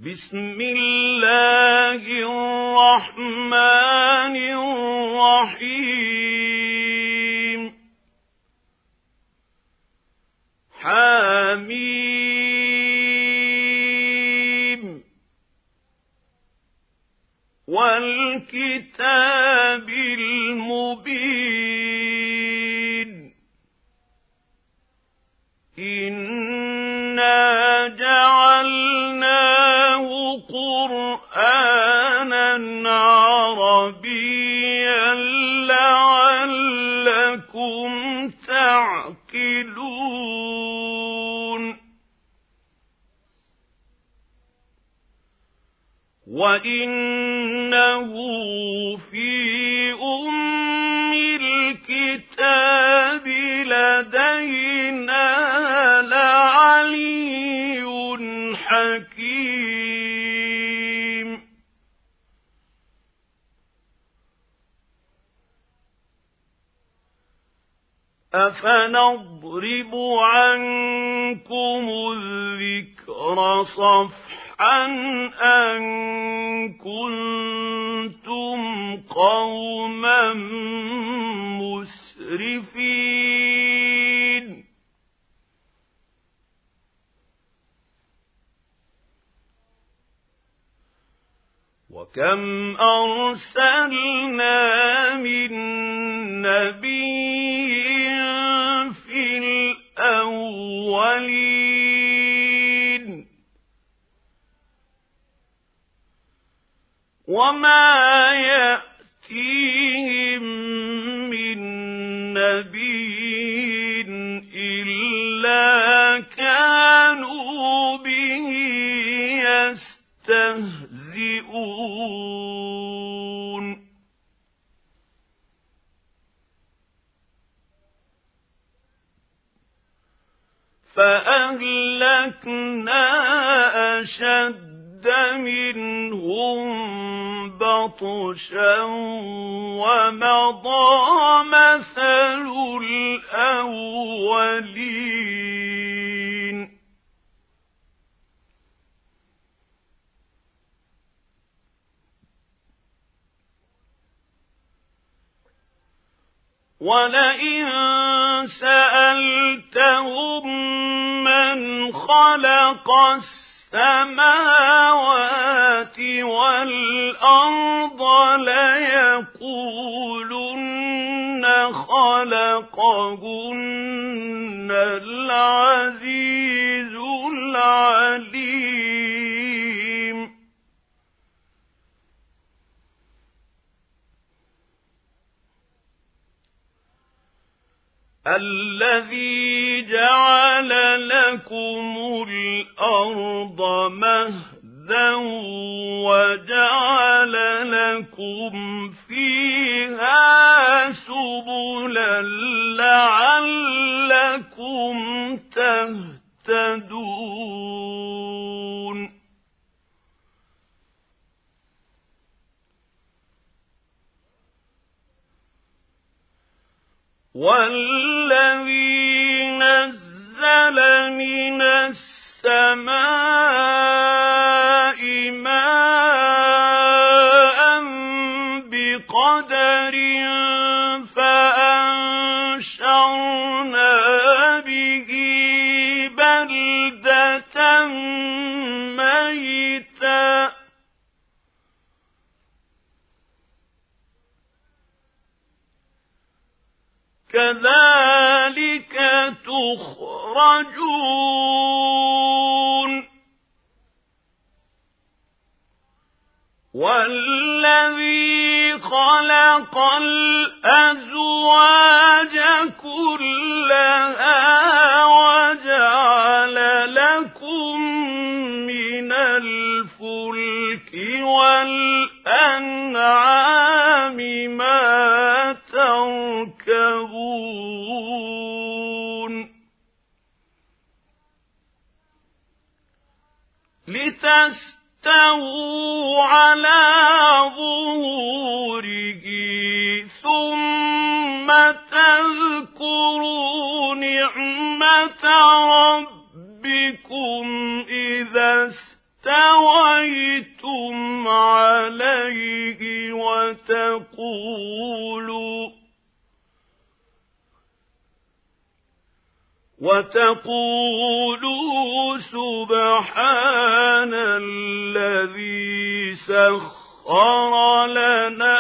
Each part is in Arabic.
بسم الله الرحمن الرحيم حميم والكتاب المبين إنا جعلناه قرآنا عربيا لعلكم تعقلون وإنه في أم الكتاب لدينا لعلي حكيم أفنضرب عنكم الذكر صفحا أن كنتم قوما مسرفين وكم أرسلنا من نبي في الأولين وما يأتيهم من نبي إلا كانوا به يستهزئون فأهلكنا أشد منهم بطشا ومضى مثل الأولين ولئن سألتهم من خلق السماوات والأرض ليقولن خلقهن العزيز العليم الذي جعل لكم الأرض مهدا وجعل لكم فيها سبلا لعلكم تهتدون والذي نزل من السماء ماء بقدر فأنشرنا به بلدة ميتا كذلك تخرجون والذي خلق الأزواج كلها وجعل لكم من الفلك والأنعام ما تركبون لتستووا على ظهوره ثم تذكروا نعمة ربكم إذا اسْتَوَيْتُمْ عَلَيْهِ وتقولوا سبحان الذي سخر لنا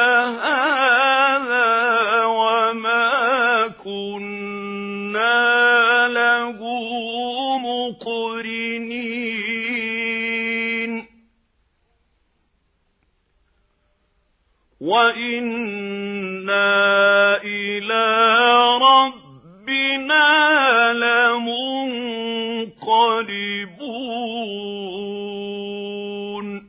هذا وما كنا له مقرنين وإنا إلى ربنا لمنقلبون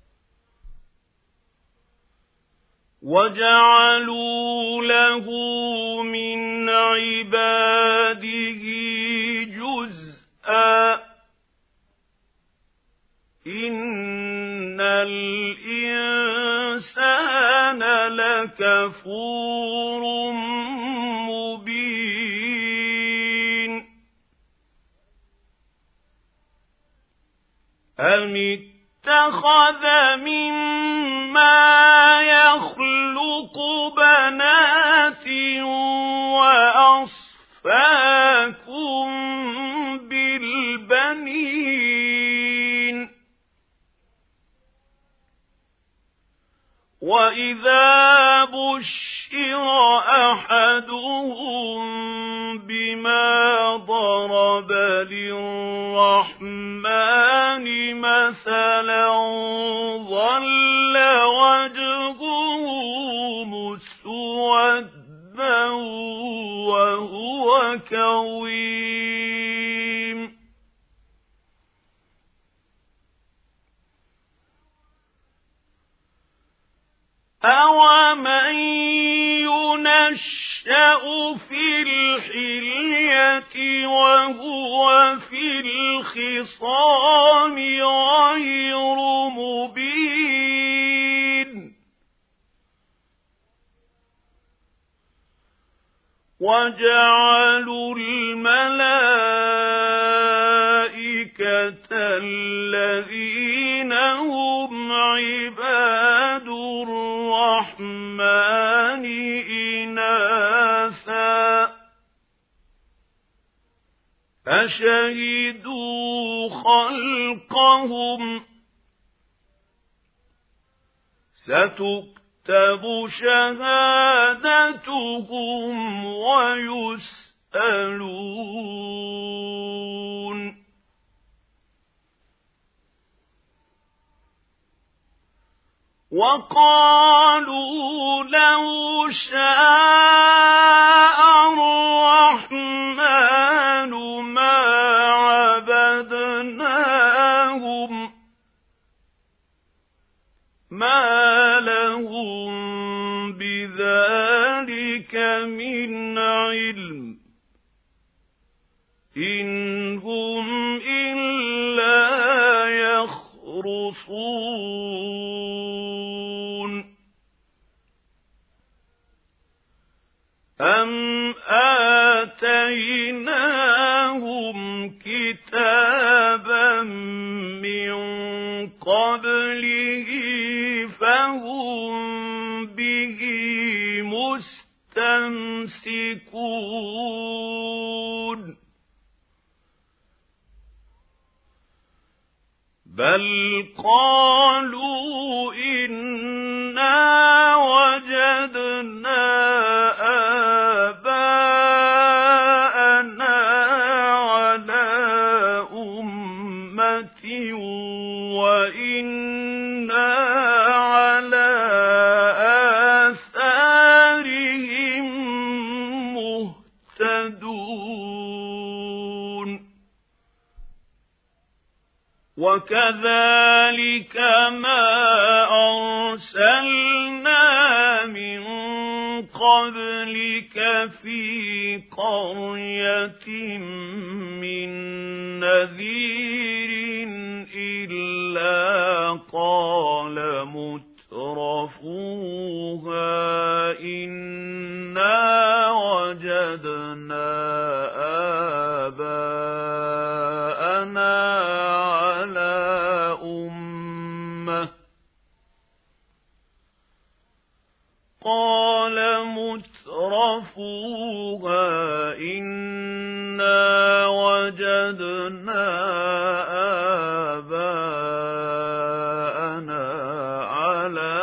وجعلوا له من عباده جزءا إن الإنسان لكفور مبين أم اتخذ مما يخلق بنات وأصفاكم بالبنين وإذا بشر أحدهم بما ضرب للرحمن مثلا ظل وجهه مسودا وهو كظيم أَوَمَن يُنَشَّأُ فِي الْحِلْيَةِ وَهُوَ فِي الْخِصَامِ غَيْرُ مُبِينٍ وَجَعَلُوا الْمَلَائِكَةَ الَّذِينَ هُمْ عِبَادُ الرَّحْمَنِ إِنَاثًا أَشَهِدُوا خَلْقَهُمْ سَتُكْتَبُ شَهَادَتُهُمْ وَيُسْأَلُونَ وَقَالُوا لَوْ شَاءَ الرَّحْمَنُ مَا عَبَدْنَاهُمْ مَا لَهُم بِذَلِكَ مِنْ عِلْمٍ إِنْ هُمْ إِلَّا يَخْرُصُونَ أَمْ آتَيْنَاهُمْ كِتَابًا مِّن قَبْلِهِ فَهُم بِهِ مُسْتَمْسِكُونَ بَلْ قَالُوا إِنَّا وَجَدْنَا آبَاءَنَا عَلَىٰ أُمَّةٍ وَإِنَّا عَلَىٰ آثَارِهِم مُهْتَدُونَ وَكَذَلِكَ مَا أَرْسَلْنَا مِن قَبْلِكَ فِي قَرْيَةٍ مِّن نَّذِيرٍ إِلَّا قَالَ مُتْرَفُوهَا إِنَّا وَجَدْنَا آبَاءَنَا عَلَىٰ الرحمة قال مترفوها إنا وجدنا آباءنا على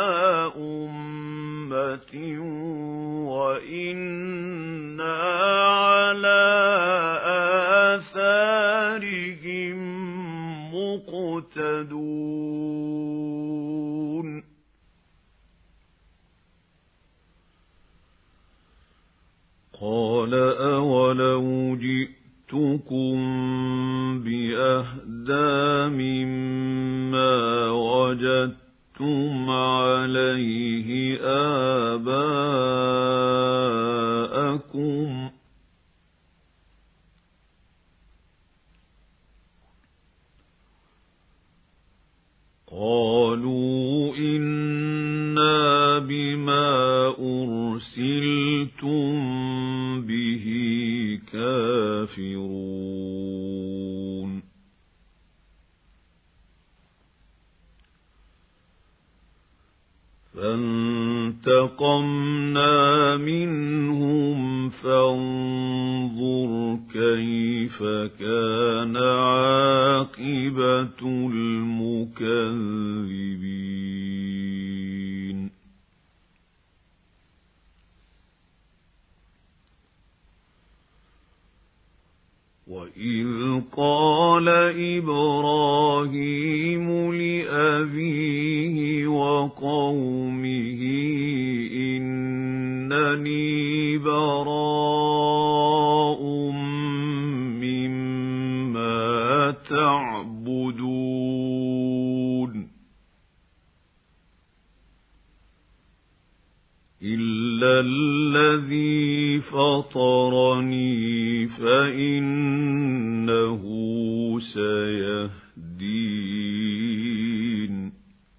أمة وإنا على آثارهم مقتدون قال أولو جئتكم بأهدى مما وجدتم عليه آباءكم قالوا إنا بما أرسلتم به كافرون فانتقمنا منهم فانظر كيف كان عاقبة المكذبين وإذ قال إبراهيم لأبيه وقومه إنني براء مما تعبدون إلا الذي فطرني فإنه سيهدين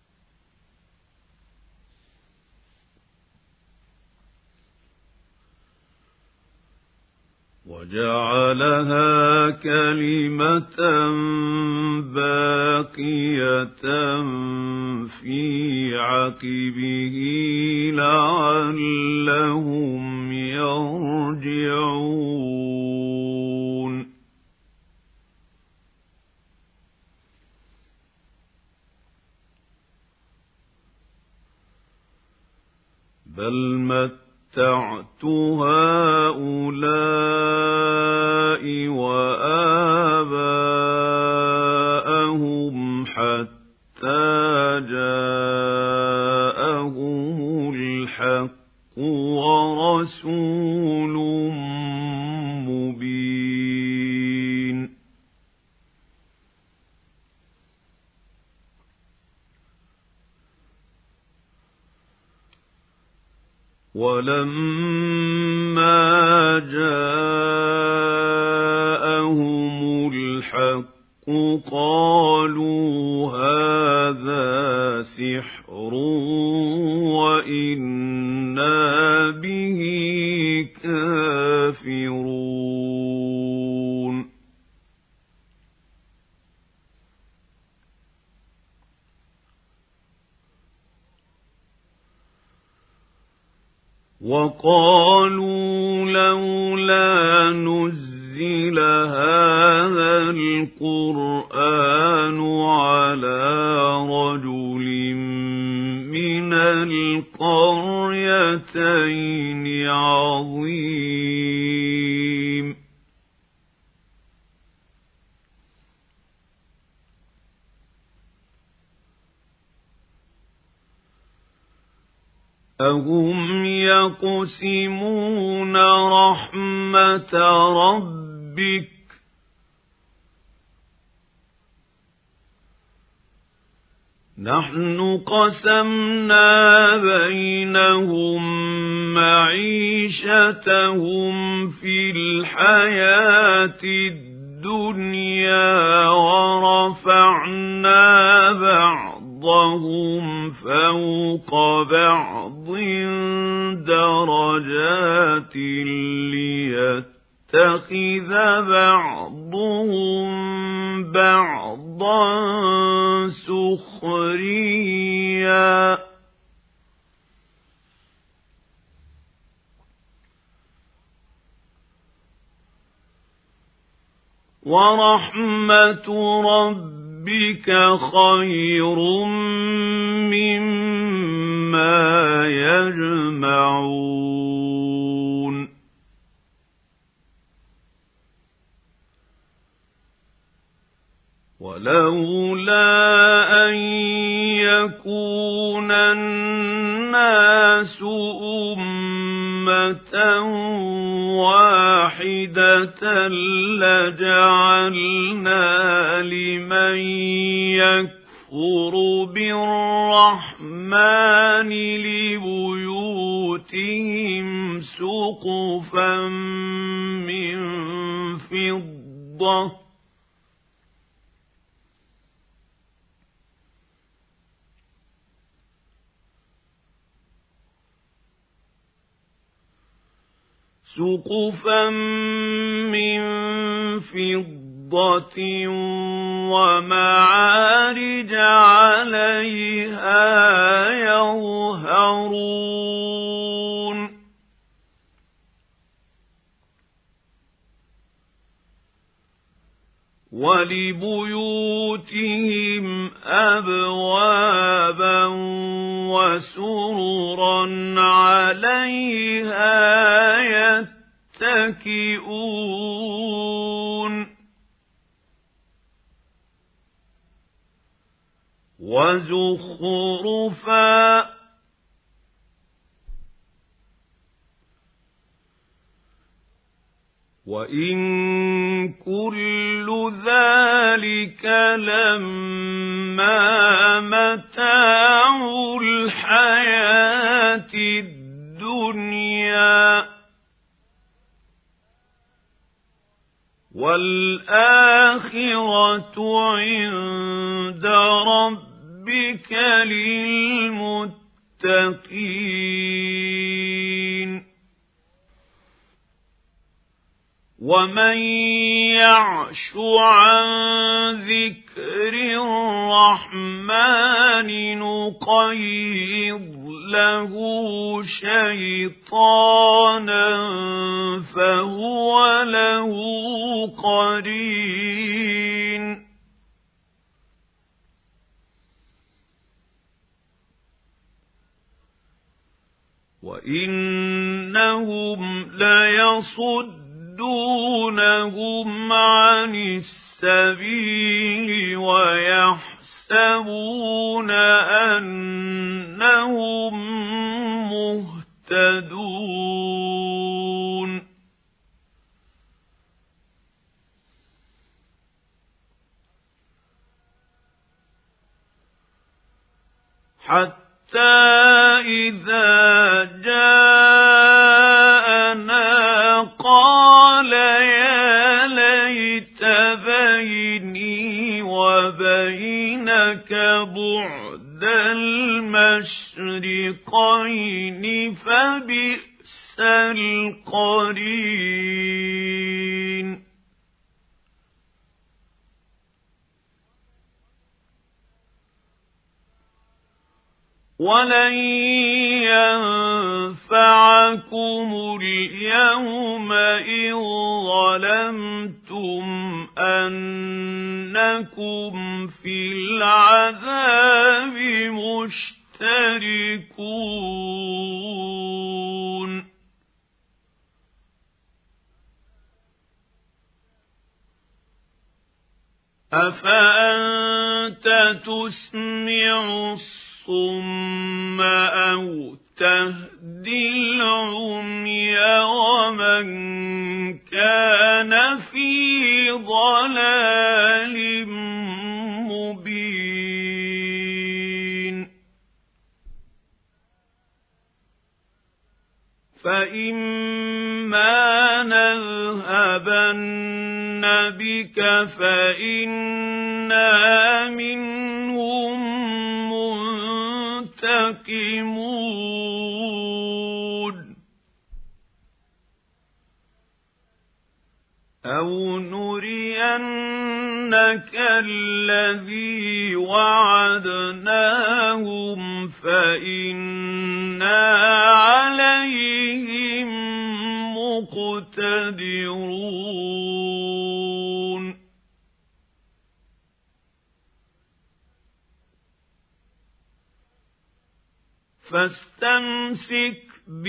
وجعلها كلمة باقية في عقبه لعلهم يرجعون بل متعت هؤلاء وآباءهم حتى جاءهم الحق ورسول مبين ولما جاءهم الحق قالوا هذا سحر وإنا به كافرون وقالوا لولا نزل هذا القرآن على رجل من القريتين عظيم أهم يقسمون رحمة ربك نحن قسمنا بينهم معيشتهم في الحياة الدنيا ورفعنا بعضهم فوق بعض درجات ليتخذ بعضهم بعضا سخريا سخريا ورحمة ربك خير مما يجمعون ولولا أن يكون الناس أمة واحدة لجعلنا لمن يكفر بالرحمن لبيوتهم سقفا من فضة ومعارج عليها يظهرون ولبيوتهم أبوابا وسررا عليها يتكئون وزخرفا وإن كل ذلك لما متاع الحياة الدنيا والآخرة عند ربك للمتقين ومن يعش عن ذكر الرحمن نقيض له شيطانا فهو له قرين وإنهم ليصدونهم عن السبيل ويحسبون أنهم مهتدون حتى إذا جاءنا قال يا ليت بيني وبينك بعد المشرقين فبئس القرين ولن ينفعكم اليوم إذ ظلمتم أنكم في العذاب مشتركون أفأنت تسمع الصم أو تهدي العمي ومن كان في ضلال مبين فإما نذهبن بك فإنا منهم منتقمون أو نرينك إنك الذي وعدناهم فإنا عليهم مقتدرون فاستمسك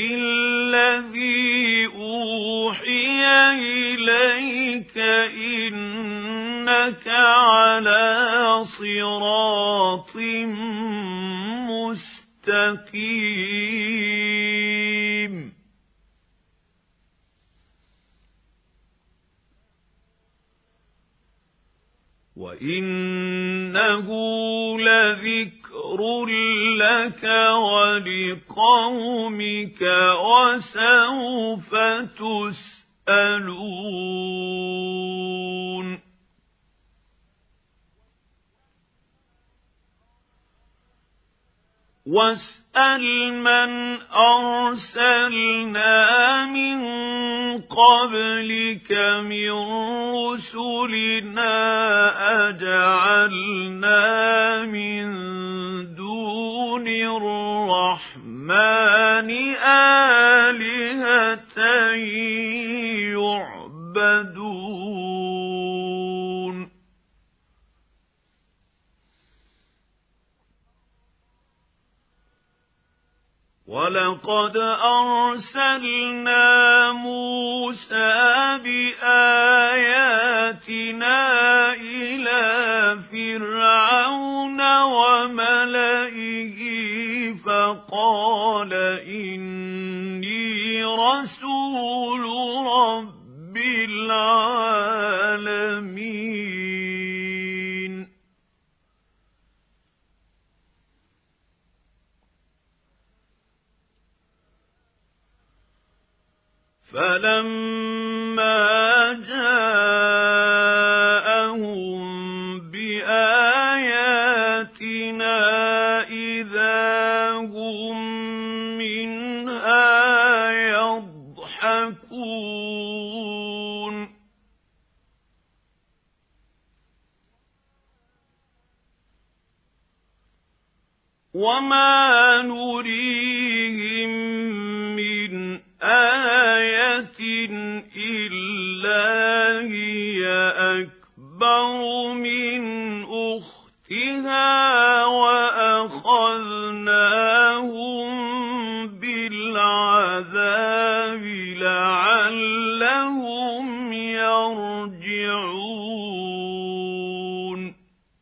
بالذي أوحي إليك إنك على صراط مستقيم وإنه لذكر لك ولقومك وسوف تسألون واسأل من أرسلنا من قبلك من رسلنا أجعلنا من دون الرحمن آلهة يعبدون ولقد أرسلنا موسى بآياتنا إلى فرعون وملئه فقال إني رسول رب العالمين فلما جاءهم بآياتنا إذا هم منها يضحكون وما نريهم من آية إلا هي أكبر من أختها وأخذناهم بالعذاب لعلهم يرجعون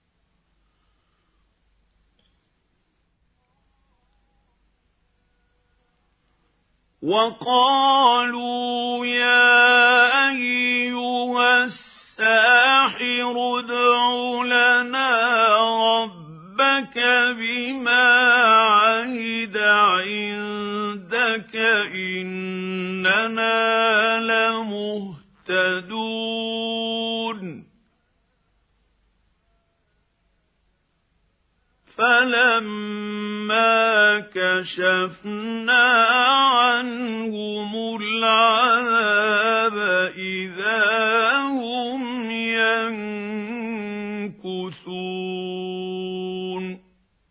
وقالوا يا أيها الساحر ادع لنا ربك بما عهد عندك إننا لمهتدون فلما كشفنا عنهم العذاب إذا هم ينكثون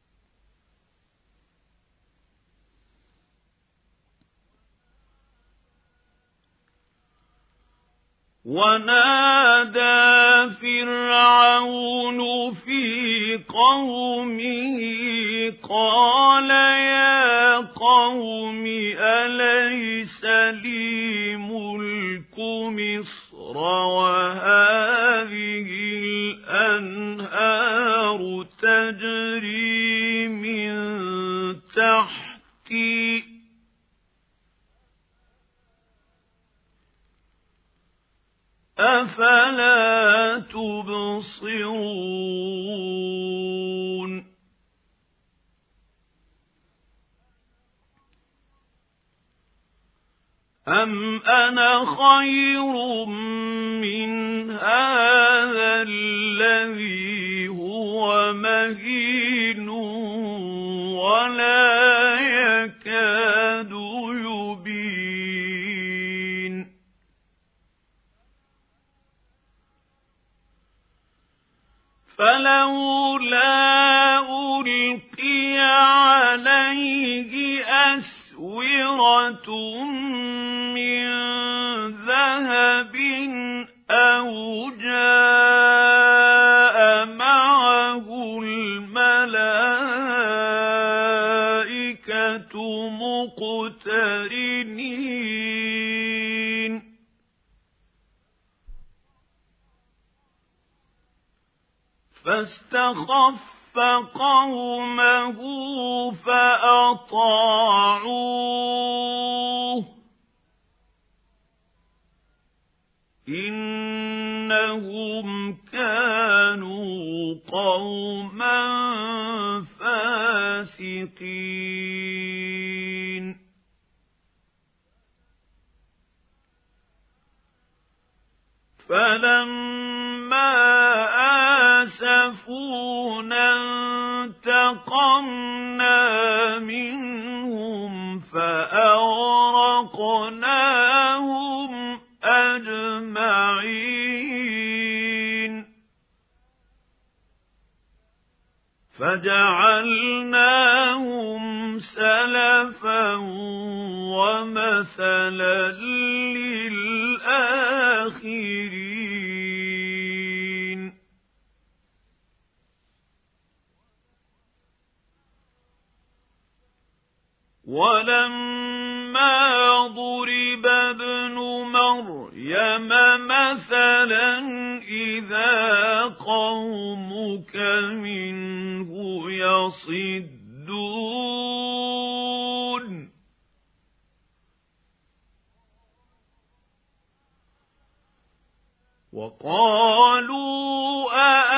ونادى فرعون في قومه قال يا قوم أليس لي ملك مصر وهذه الأنهار تجري من تحتي أفلا تبصرون أم أنا خير من هذا الذي هو مهين ولا يكاد يبين فلولا ألقي عليه أسورة من ذهب أو جاء معه الملائكة مقترنين فاستخف قومه فأطاعوه إنهم كانوا قوما فاسقين فلما آسفونا انتقمنا منهم فأغرقناهم أجمعين فجعلناهم سلفا ومثلا للآخرين ولما ضرب ابن مريم مثلا إذا قومك منه يصدون وقالوا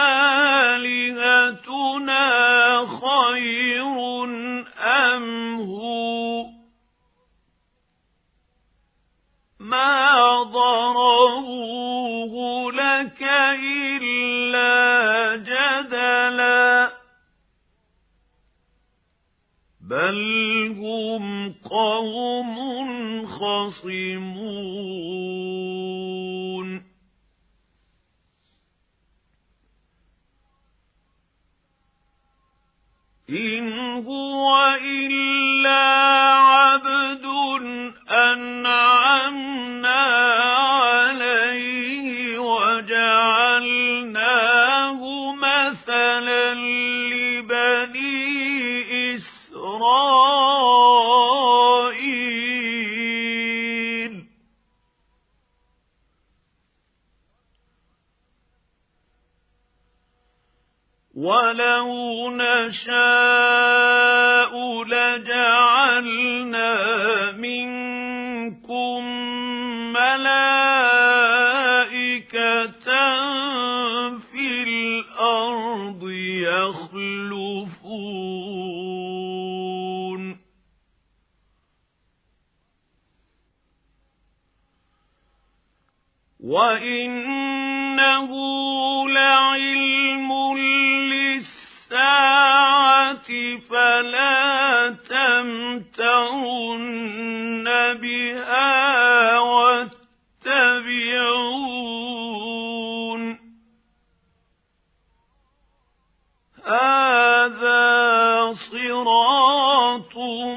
أآلهتنا خير أم هو ما ضربوه لك إلا جدلا بل هم قوم خصمون إن هو إلا عبد أنعمنا عليه وجعلناه مثلا لبني إسرائيل ولو نشاء لجعلنا منكم ملائكة في الأرض يخلفون وإنه لعلم للساعة فلا تمترن بها واتبعون هذا صراط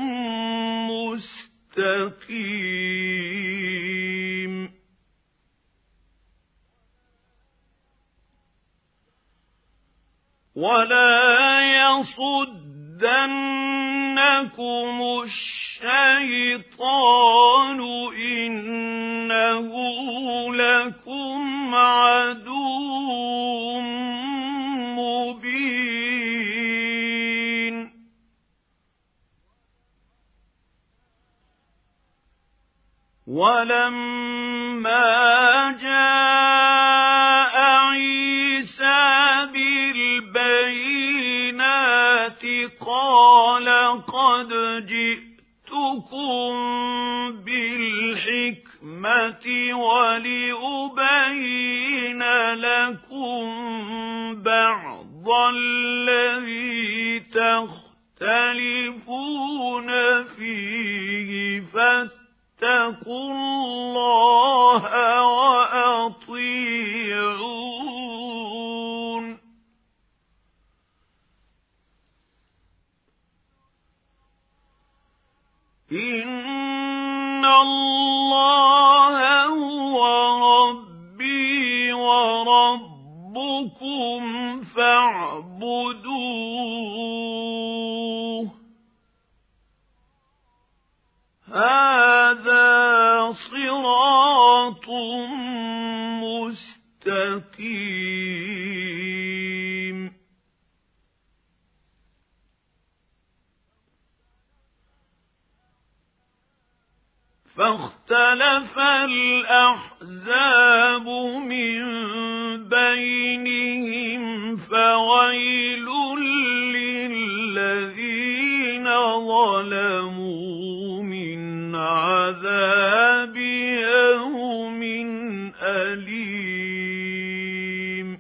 مستقيم ولا يصدنكم الشيطان إنه لكم عدو مبين ولما جاء عيسى بالبينات قال قد جئتكم بالحكمة ولأبين لكم بعض الذي تختلفون فيه فاتقوا الله وأطيعون إن الله هو ربي وربكم فاعبدوه هذا صراط مستقيم فاختلف الأحزاب من بينهم فويل للذين ظلموا من عذاب يوم أليم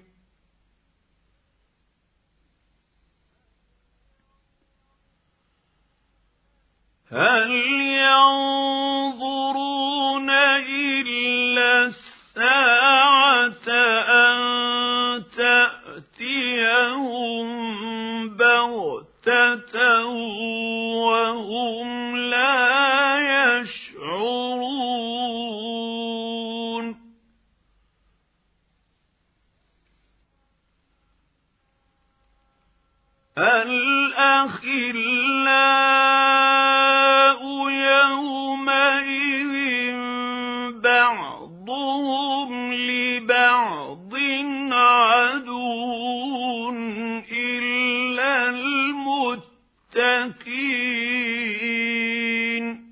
هل ينظرون إلا الساعة أن تأتيهم بغتة وهم لا يشعرون الأخلاء يومئذ بعضهم لبعض عدو إلا المتقين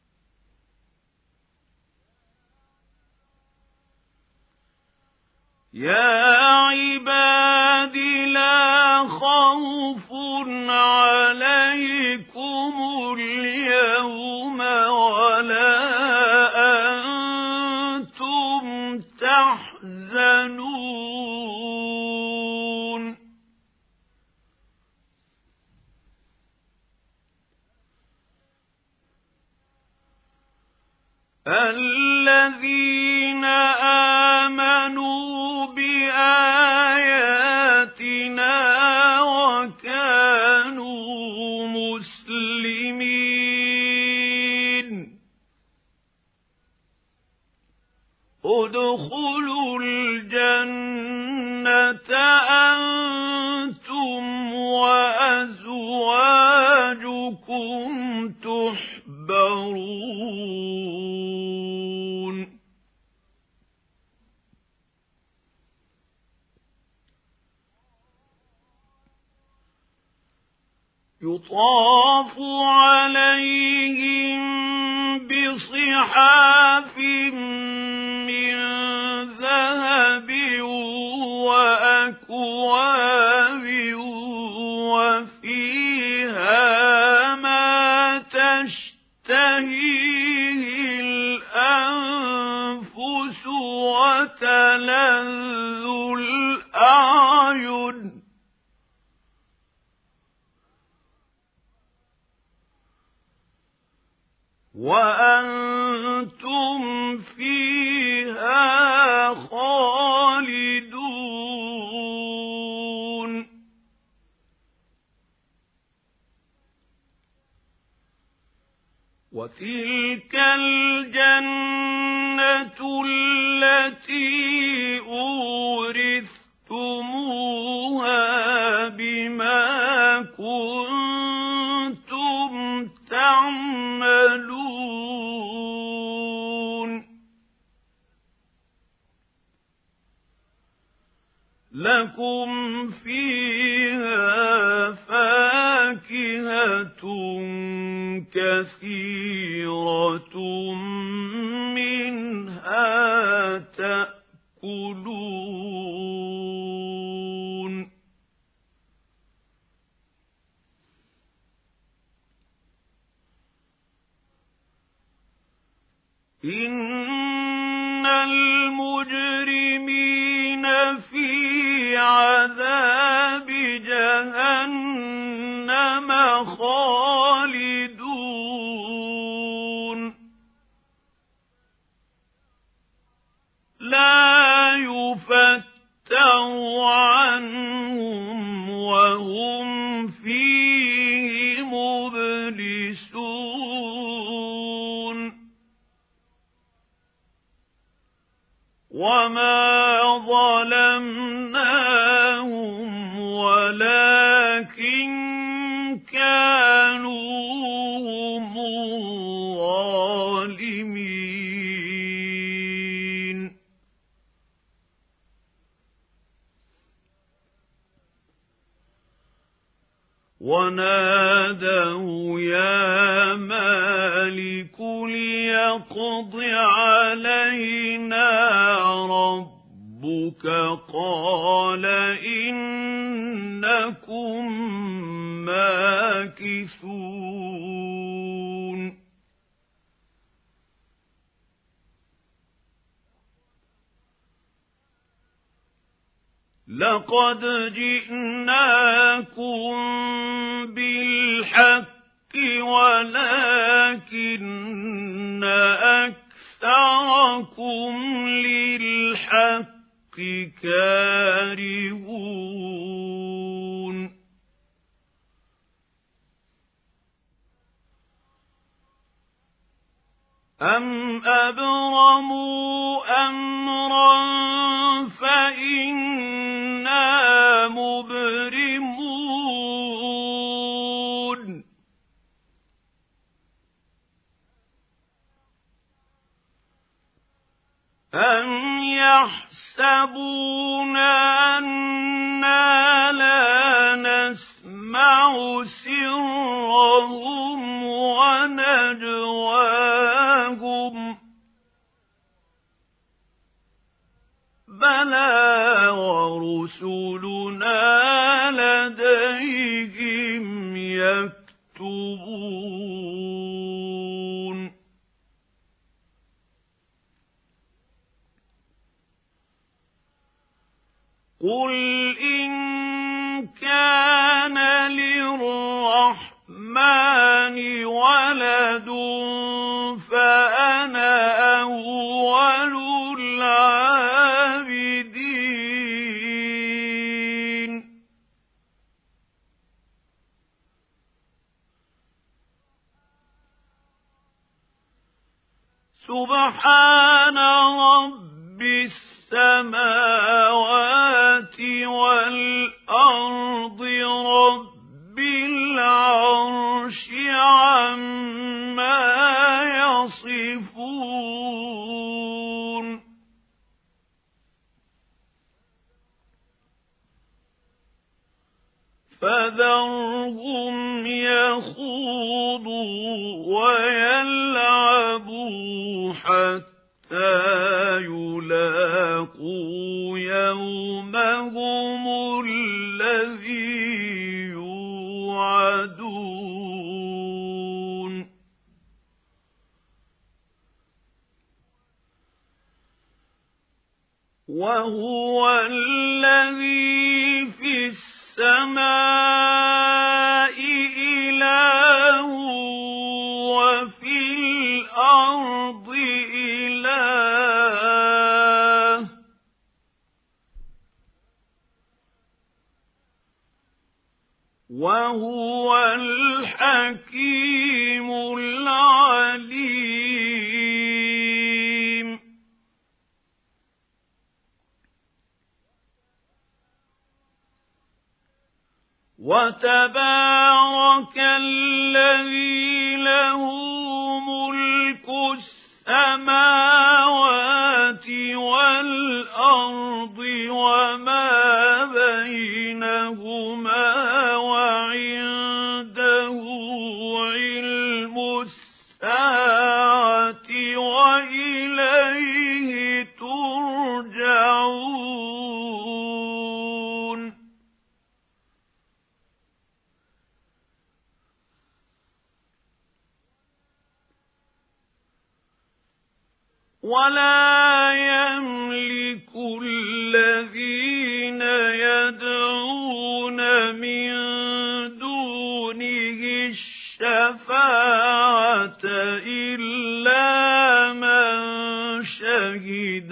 يا عباد لا خوف عليكم اليوم ولا أنتم تحزنون الذين آمنوا بآياتنا وكانوا مسلمين ادخلوا الجنة أنتم وأزواجكم تحبرون يطاف عليهم بصحاف من ذهب وأكواب وفيها ما تشتهيه الأنفس وتلذ الأعين وأنتم فيها خالدون وتلك الجنة التي أورثتموها بما كنتم تعملون لكم فيها فاكهة كثيرة منها تأكلون إن المجرمين في عذاب جهنم خالدون لا يفتر عنهم وهم فيه مبلسون وما ظلمناهم ولكن كانوا هم الظالمين ونادوا يا مالك ليقض علينا ربك قال إنكم ماكثون لقد جئناكم بالحق ولكن أكثركم للحق كارهون أم أبرموا أمرا فإنا مبرمون أم يحسبون أنا لا نسمع سرهم ونجواهم بلى ورسلنا لديهم يكتبون قل إن كان للرحمن ولد فأنا أول العابدين سبحان رب السماوات والأرض رب العرش عما يصفون فذرهم يخوضوا ويلعبوا حتى يلاقوا يومهم الذي يوعدون وهو الذي في السماء إله وفي الأرض إله وهو الحكيم العليم وتبارك الذي له ملك السماوات والأرض وما بينهما وعنده علم الساعة وإليه ترجعون ولا يملك الذين يدعون من دونه الشفاعة إلا من شهد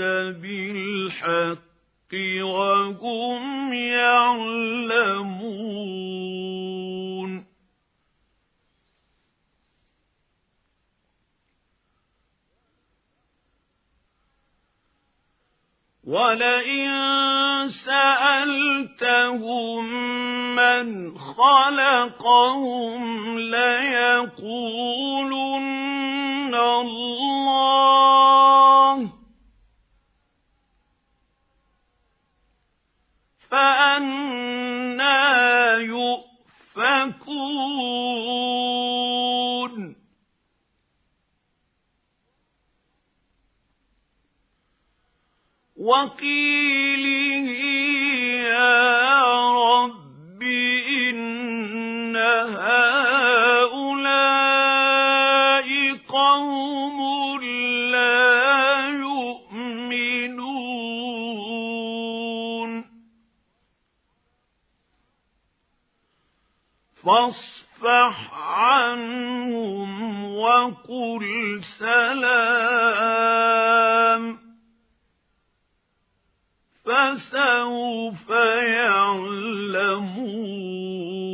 بالحق وهم يعلمون وَلَئِن سَأَلْتَهُم مَّنْ خَلَقَهُمْ لَيَقُولُنَّ اللَّهُ فَأَنَّىٰ يُؤْفَكُونَ وَقِيلِهِ يَا رَبِّ إِنَّ هَٰؤُلَاءِ قَوْمٌ لَّا يُؤْمِنُونَ فَاصْفَحْ عَنْهُمْ وَقُلْ سَلَامٌ فَسَوْفَ يَعْلَمُونَ